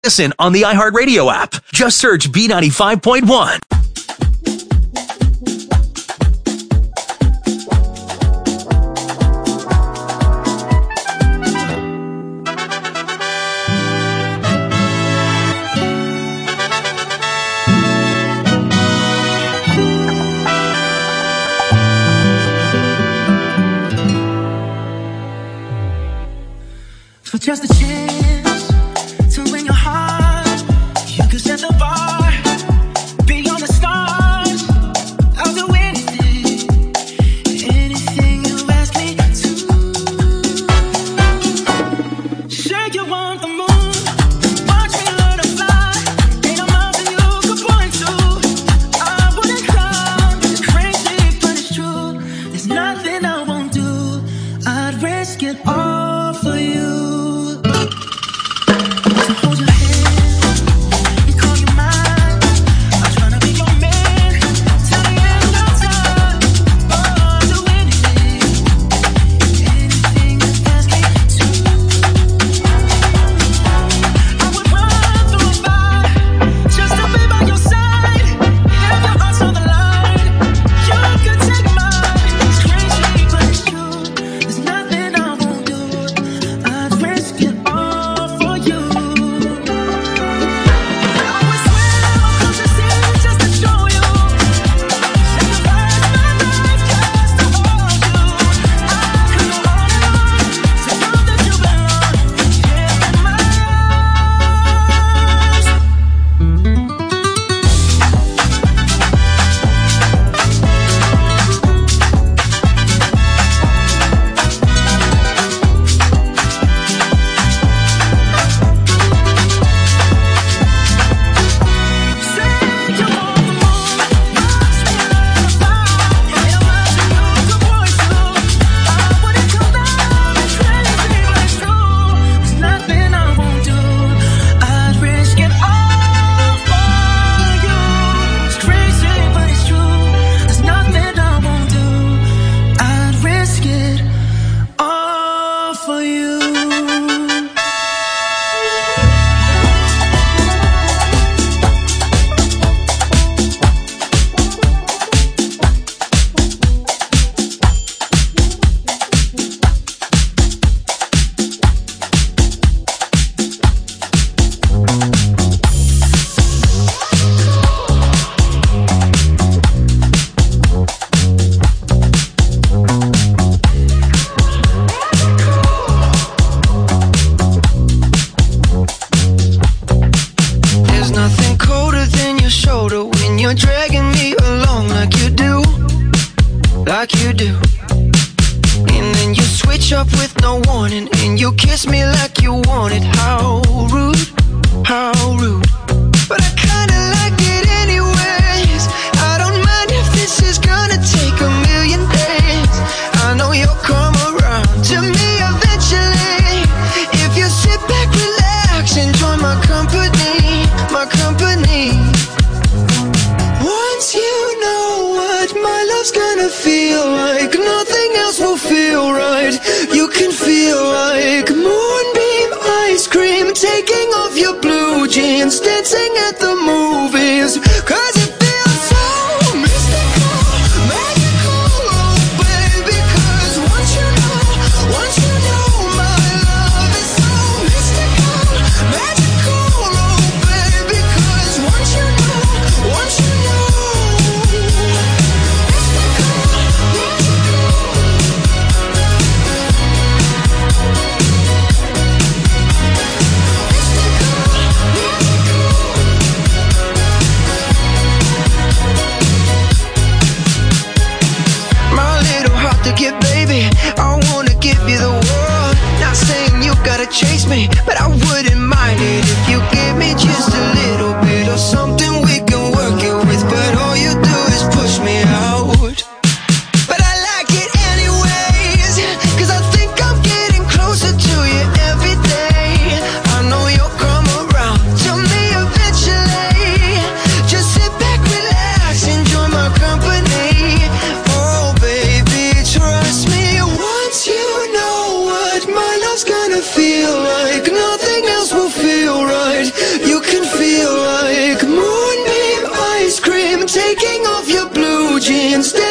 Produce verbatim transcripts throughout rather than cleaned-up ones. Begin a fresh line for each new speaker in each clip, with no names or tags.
Listen on the iHeartRadio app. Just search B ninety-five point one.
For just a chance to win your heart, you could set the bar beyond the stars. I'll do anything, anything you ask me to. Say you want the moon, watch me learn to fly. Ain't no mountain you could point to. I wouldn't come, it's crazy but it's true. There's nothing I won't do. I'd risk it all for you.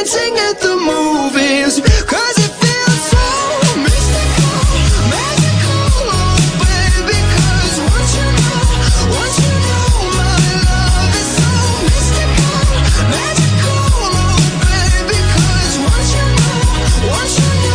dancing at the movies, 'cause it feels so mystical, magical, oh baby. 'Cause once you know, once you know, my love is so mystical, magical, oh baby. 'Cause once you know, once you know.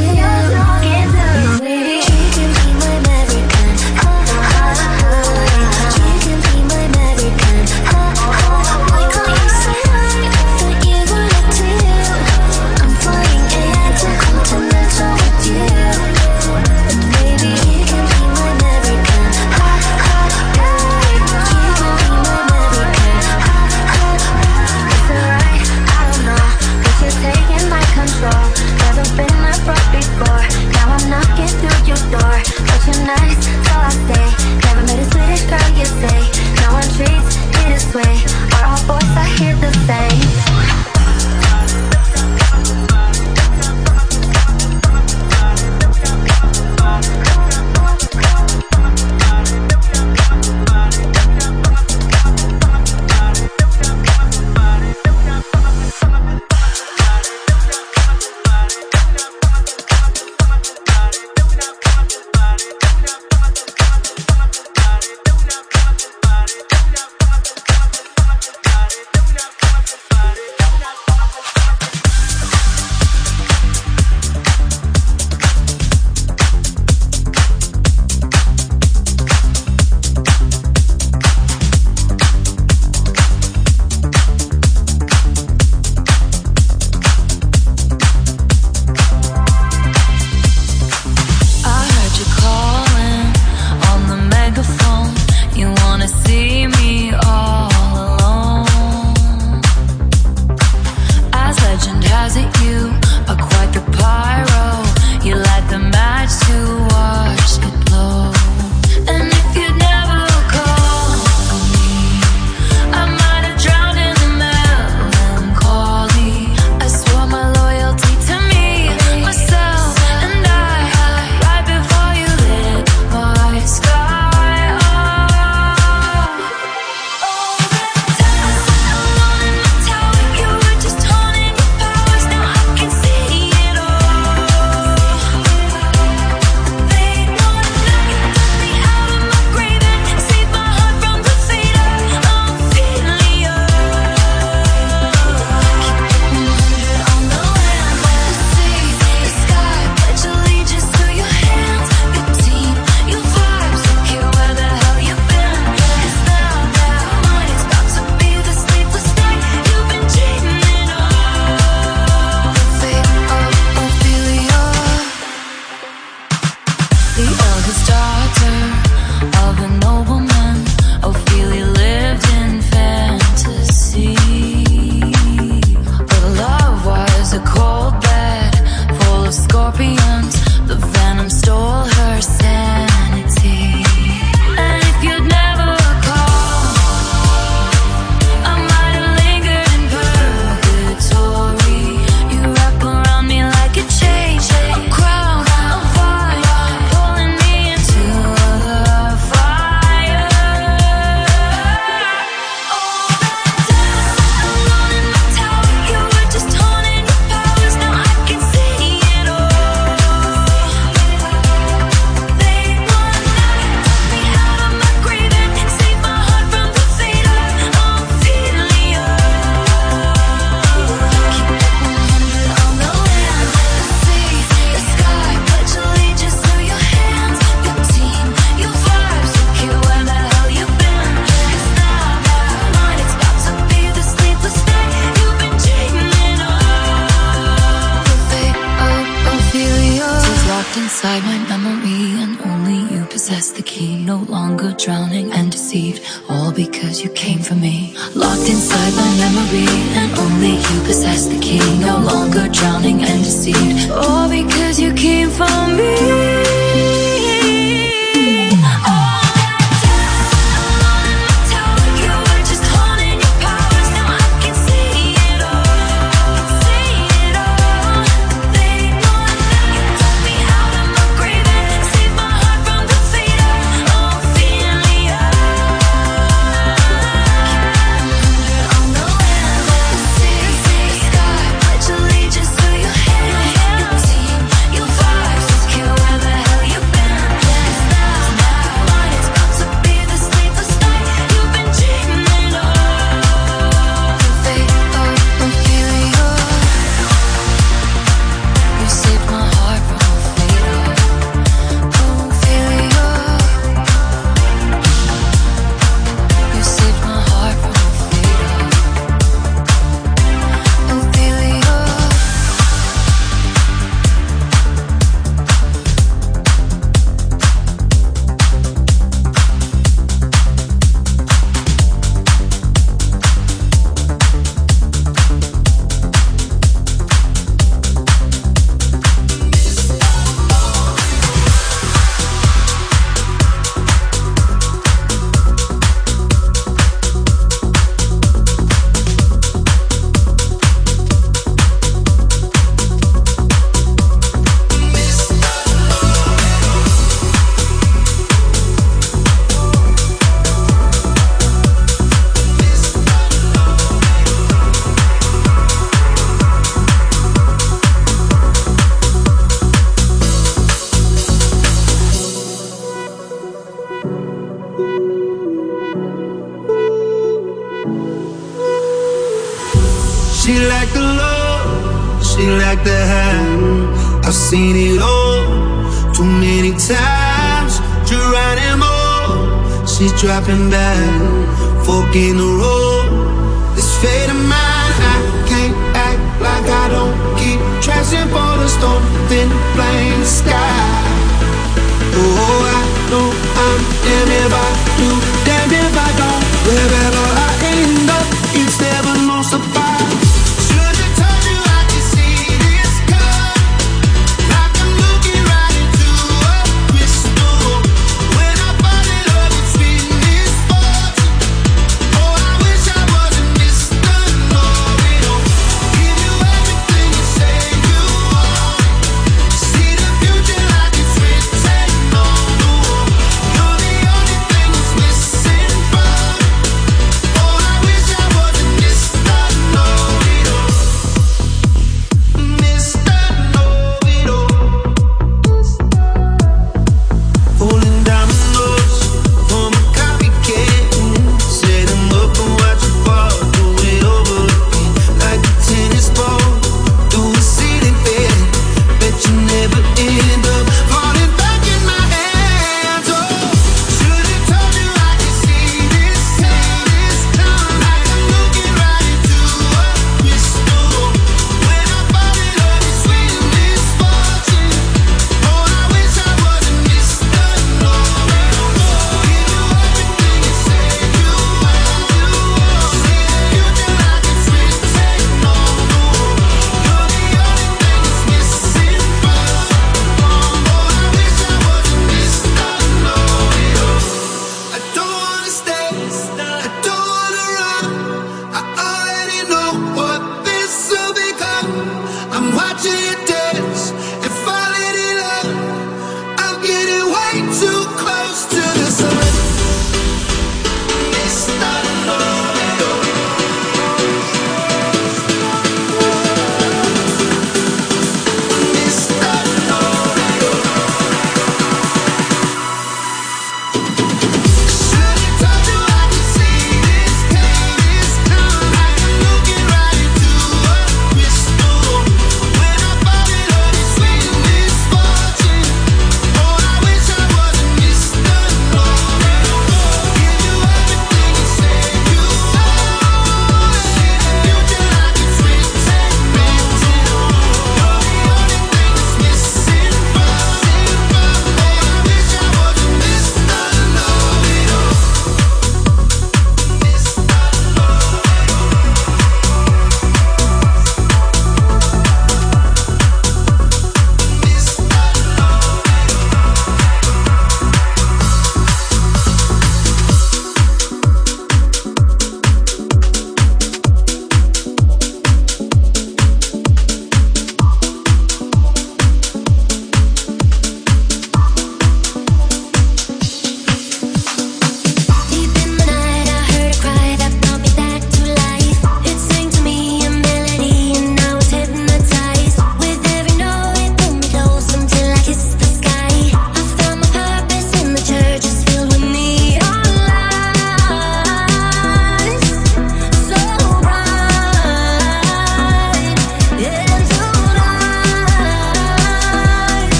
Talking to you. inside my memory, and only you possess the key. No longer drowning and deceived, all because you came for me. Locked inside my memory, and only you possess the key. No longer drowning and deceived, all because you came for me.
She like the love, she like the hand. I've seen it all too many times. Geronimo, she's dropping back, fork in the road. This fate of mine, I can't act like I don't keep trashing for the storm, then blame the sky. Oh, I know I'm damned if I do, damned if I don't. Wherever I end up, it's never no surprise. Should've told you I could see this coming, like I'm looking right into a crystal. When I fall in love, it's been misfortune. Oh, I wish I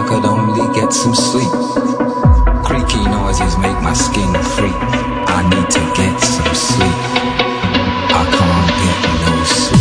could only get some sleep. Creaky noises make my skin creep. I need to get some sleep. I can't get no sleep.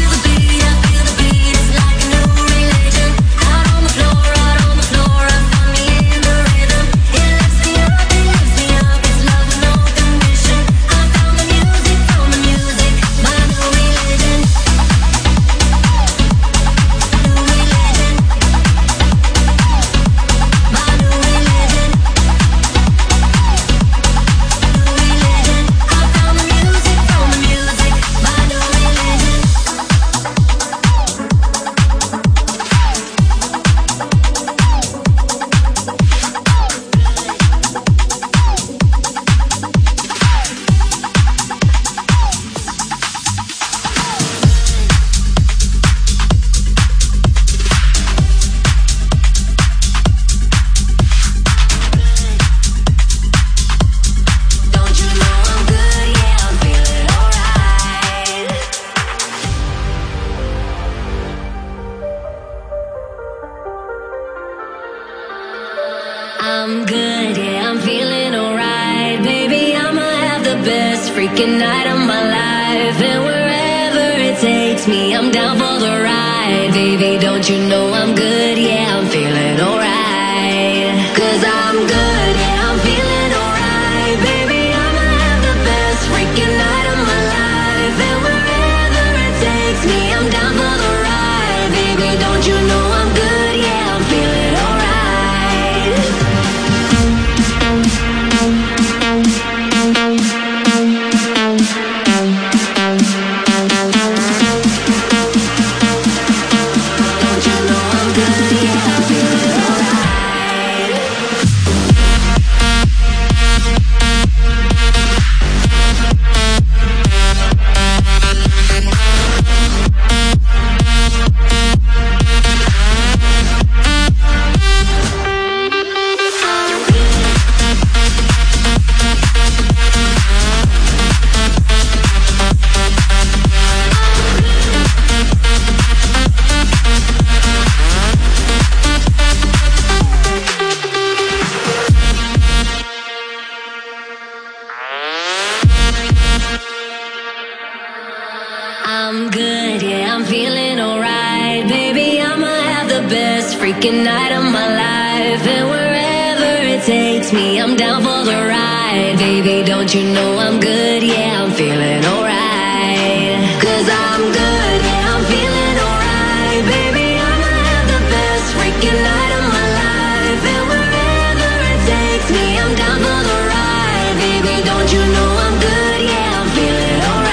I'm good, yeah, I'm feeling alright. Baby, I'ma have the best freaking night of my life. And wherever it takes me, I'm down for the ride. Baby, don't you know I'm good, yeah, I'm feeling alright. Cause I'm good, yeah, I'm feeling alright. Baby, I'ma have the best freaking night of my life. And wherever it takes me, I'm down for the ride. Baby, don't you know I'm good, yeah, I'm feeling alright. I'm good, yeah, I'm feeling alright. Baby, I'ma have the best freaking night of my life. And wherever it takes me, I'm down for the ride. Baby, don't you know I'm good, yeah, I'm feeling alright. Cause I'm good, yeah, I'm feeling alright. Baby, I'ma have the best freaking night of my life. And wherever it takes me, I'm down for the ride. Baby, don't you know I'm good, yeah, I'm feeling alright.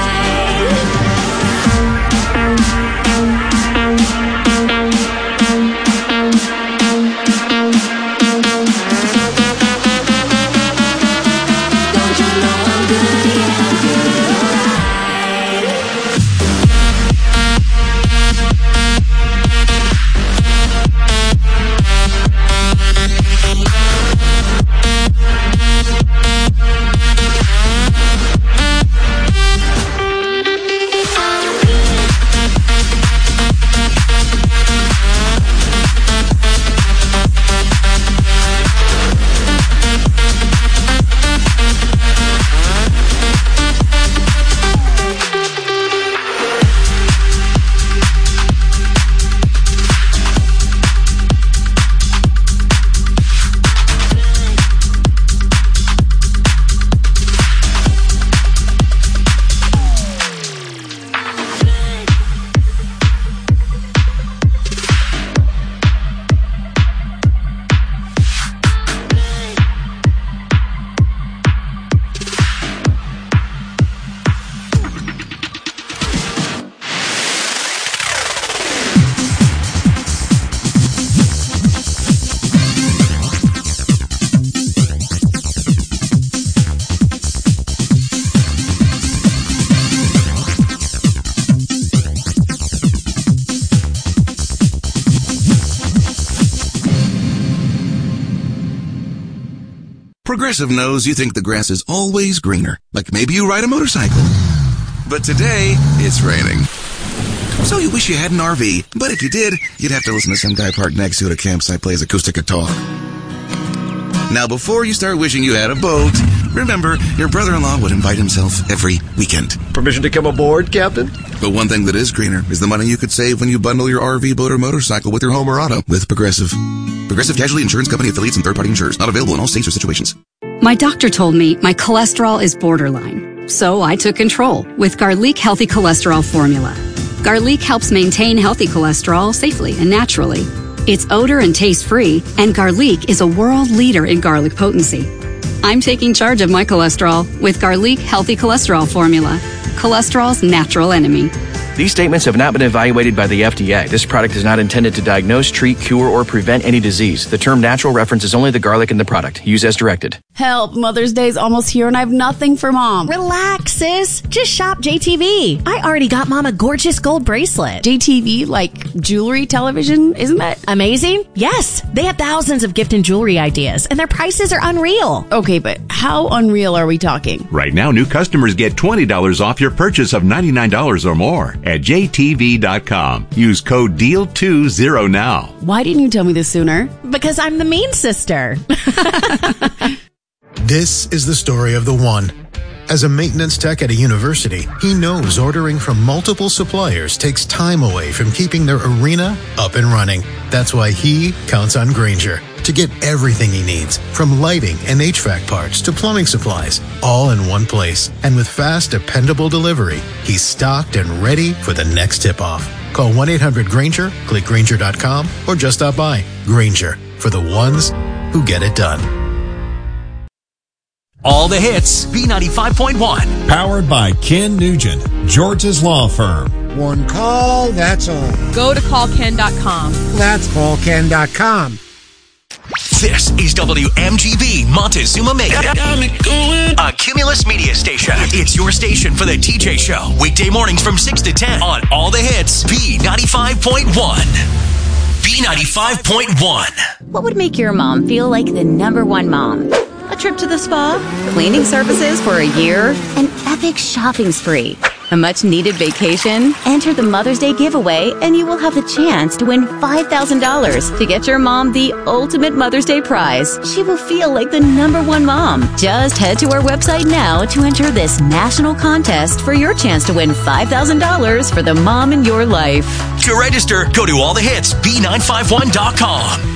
Progressive knows you think the grass is always greener, like maybe you ride a motorcycle. But today, it's raining. So you wish you had an R V, but if you did, you'd have to listen to some guy parked next to it at a campsite plays acoustic guitar. Now, before you start wishing you had a boat, remember, your brother-in-law would invite himself every weekend.
Permission to come aboard, Captain?
But one thing that is greener is the money you could save when you bundle your R V, boat, or motorcycle with your home or auto with Progressive. Progressive Casualty Insurance Company affiliates and third-party insurers. Not available in all states or situations.
My doctor told me my cholesterol is borderline, so I took control with Garlic Healthy Cholesterol Formula. Garlic helps maintain healthy cholesterol safely and naturally. It's odor and taste-free, and Garlic is a world leader in garlic potency. I'm taking charge of my cholesterol with Garlic Healthy Cholesterol Formula, cholesterol's natural enemy.
These statements have not been evaluated by the F D A. This product is not intended to diagnose, treat, cure, or prevent any disease. The term natural references only the garlic in the product. Use as directed.
Help, Mother's Day's almost here and I have nothing for Mom.
Relax, sis. Just shop J T V. I already got Mom a gorgeous gold bracelet.
J T V, like jewelry, television, isn't that
amazing? Yes. They have thousands of gift and jewelry ideas, and their prices are unreal.
Okay, but how unreal are we talking?
Right now, new customers get twenty dollars off your purchase of ninety-nine dollars or more at J T V dot com. Use code D E A L twenty now.
Why didn't you tell me this sooner?
Because I'm the mean sister.
This is the story of the one. As a maintenance tech at a university, he knows ordering from multiple suppliers takes time away from keeping their arena up and running. That's why he counts on Grainger to get everything he needs, from lighting and H V A C parts to plumbing supplies, all in one place. And with fast, dependable delivery, he's stocked and ready for the next tip-off. Call one eight hundred Grainger, click Grainger dot com, or just stop by. Grainger, for the ones who get it done.
All the hits, B ninety-five point one.
Powered by Ken Nugent, George's Law Firm.
One call, that's all.
Go to call ken dot com.
That's call ken dot com.
This is W M G B Montezuma Mega, a Cumulus media station. It's your station for the T J Show. Weekday mornings from six to ten on All the Hits, B ninety-five point one. B ninety-five point one.
What would make your mom feel like the number one mom? A trip to the spa, cleaning services for a year, an epic shopping spree, a much-needed vacation. Enter the Mother's Day giveaway, and you will have the chance to win five thousand dollars to get your mom the ultimate Mother's Day prize. She will feel like the number one mom. Just head to our website now to enter this national contest for your chance to win five thousand dollars for the mom in your life.
To register, go to all the hits B nine five one dot com.